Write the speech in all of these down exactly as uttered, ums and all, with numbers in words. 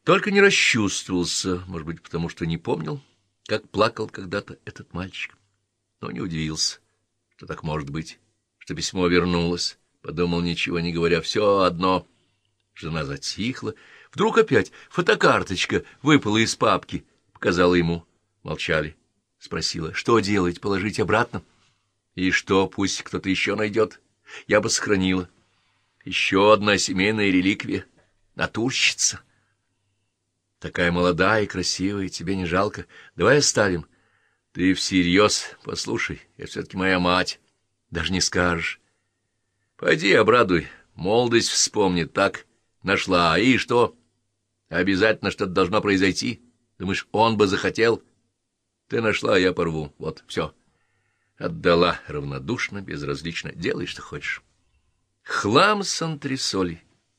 Только не расчувствовался, может быть, потому что не помнил, как плакал когда-то этот мальчик. Но не удивился, что так может быть, что письмо вернулось. Подумал, ничего не говоря, все одно. Жена затихла. Вдруг опять фотокарточка выпала из папки. Показала ему. Молчали. Спросила, что делать, положить обратно? И что, пусть кто-то еще найдет. Я бы сохранила. Еще одна семейная реликвия. Натурщица. Такая молодая и красивая, тебе не жалко. Давай оставим. Ты всерьез? Послушай, я все-таки моя мать. Даже не скажешь. Пойди обрадуй. Молодость вспомнит. Так, нашла. И что? Обязательно что-то должно произойти. Думаешь, он бы захотел? Ты нашла, а я порву. Вот, все. Отдала равнодушно, безразлично. Делай, что хочешь. Хлам с антресолей.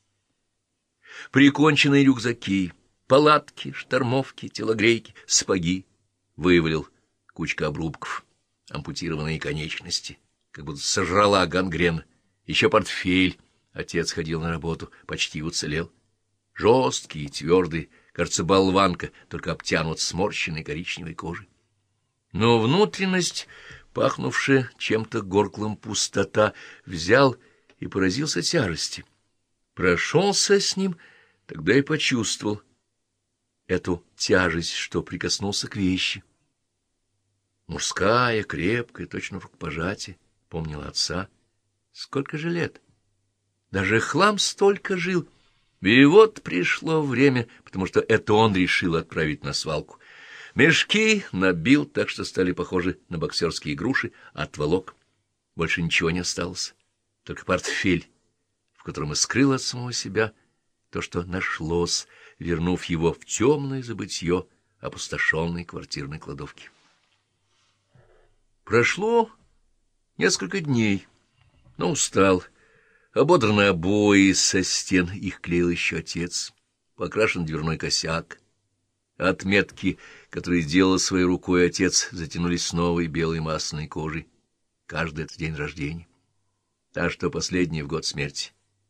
Приконченные рюкзаки. Палатки, штормовки, телогрейки, сапоги. Вывалил кучка обрубков, ампутированные конечности, как будто сожрала гангрена. Еще портфель. Отец ходил на работу, почти уцелел. Жесткий и твердый, кажется, болванка, только обтянут сморщенной коричневой кожей. Но внутренность, пахнувшая чем-то горклым пустота, взял и поразился тяжести. Прошелся с ним, тогда и почувствовал эту тяжесть, что прикоснулся к вещи. Мужская, крепкая, точно в рукопожатии, помнила отца. Сколько же лет? Даже хлам столько жил. И вот пришло время, потому что это он решил отправить на свалку. Мешки набил так, что стали похожи на боксерские груши, отволок. Больше ничего не осталось, только портфель, в котором и скрыл от самого себя то, что нашлось, вернув его в темное забытье опустошенной квартирной кладовки. Прошло несколько дней, но устал. Ободраны обои со стен, их клеил еще отец, покрашен дверной косяк. Отметки, которые делал своей рукой отец, затянулись новой белой масляной кожей. Каждый это день рождения. Та, что последняя в год смерти.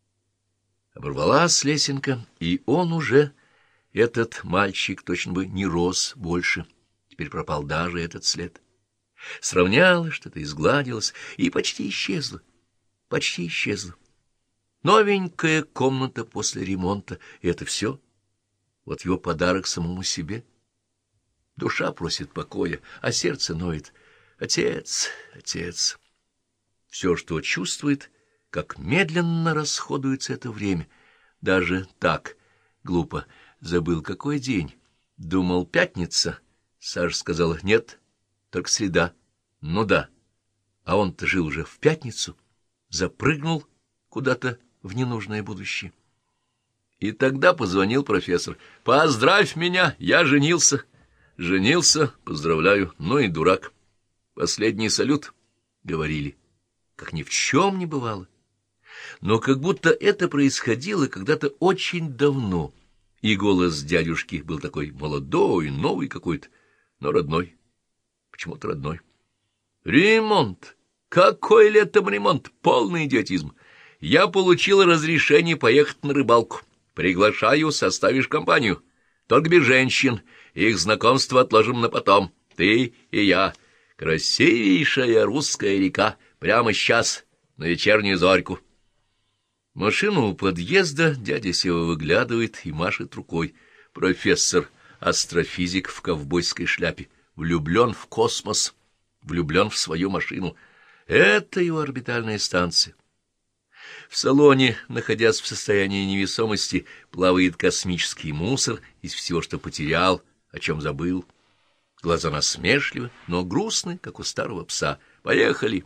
Оборвалась лесенка, и он уже, этот мальчик, точно бы не рос больше. Теперь пропал даже этот след. Сравнялось, что-то изгладилось, и почти исчезло. Почти исчезло. Новенькая комната после ремонта, и это все. Вот его подарок самому себе. Душа просит покоя, а сердце ноет. Отец, отец. Все, что чувствует, как медленно расходуется это время. Даже так, глупо, забыл, какой день. Думал, пятница. Саша сказала, нет, только среда. Ну да, а он-то жил уже в пятницу. Запрыгнул куда-то в ненужное будущее. И тогда позвонил профессор. «Поздравь меня, я женился». «Женился, поздравляю, ну и дурак». «Последний салют», — говорили, как ни в чем не бывало. Но как будто это происходило когда-то очень давно, и голос дядюшки был такой молодой, новый какой-то, но родной, почему-то родной. «Ремонт! Какой летом ремонт! Полный идиотизм! Я получил разрешение поехать на рыбалку. Приглашаю, составишь компанию. Только без женщин. Их знакомство отложим на потом. Ты и я. Красивейшая русская река. Прямо сейчас, на вечернюю зорьку». Машину у подъезда дядя Сева выглядывает и машет рукой. Профессор, астрофизик в ковбойской шляпе, влюблен в космос, влюблен в свою машину. Это его орбитальная станция. В салоне, находясь в состоянии невесомости, плавает космический мусор из всего, что потерял, о чем забыл. Глаза насмешливы, но грустны, как у старого пса. Поехали.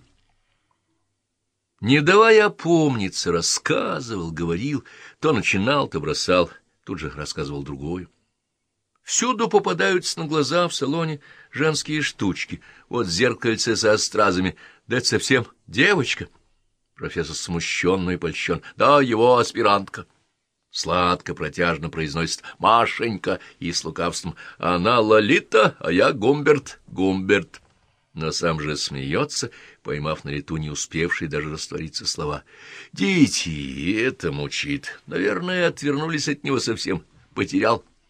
Не давая опомниться, рассказывал, говорил, то начинал, то бросал, тут же рассказывал другую. Всюду попадаются на глаза в салоне женские штучки. Вот зеркальце со стразами, да это совсем девочка. Профессор смущенно и польщен. Да, его аспирантка. Сладко, протяжно произносит Машенька и с лукавством. Она Лолита, а я Гумберт, Гумберт. Но сам же смеется, поймав на лету не успевшие даже раствориться слова. Дети, это мучит. Наверное, отвернулись от него совсем. Потерял.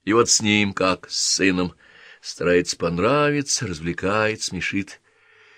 И вот с ним, как с сыном, старается понравиться, развлекает, смешит.